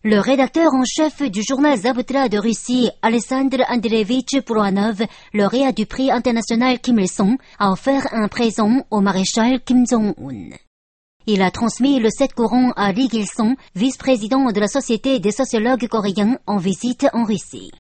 Le rédacteur en chef du journal Zabutra de Russie, Alexandre Andreevitch Puranov, lauréat du prix international Kim Il-sung, a offert un présent au maréchal Kim Jong-un. Il a transmis le 7 courant à Lee Gil-sung, vice-président de la Société des sociologues coréens en visite en Russie.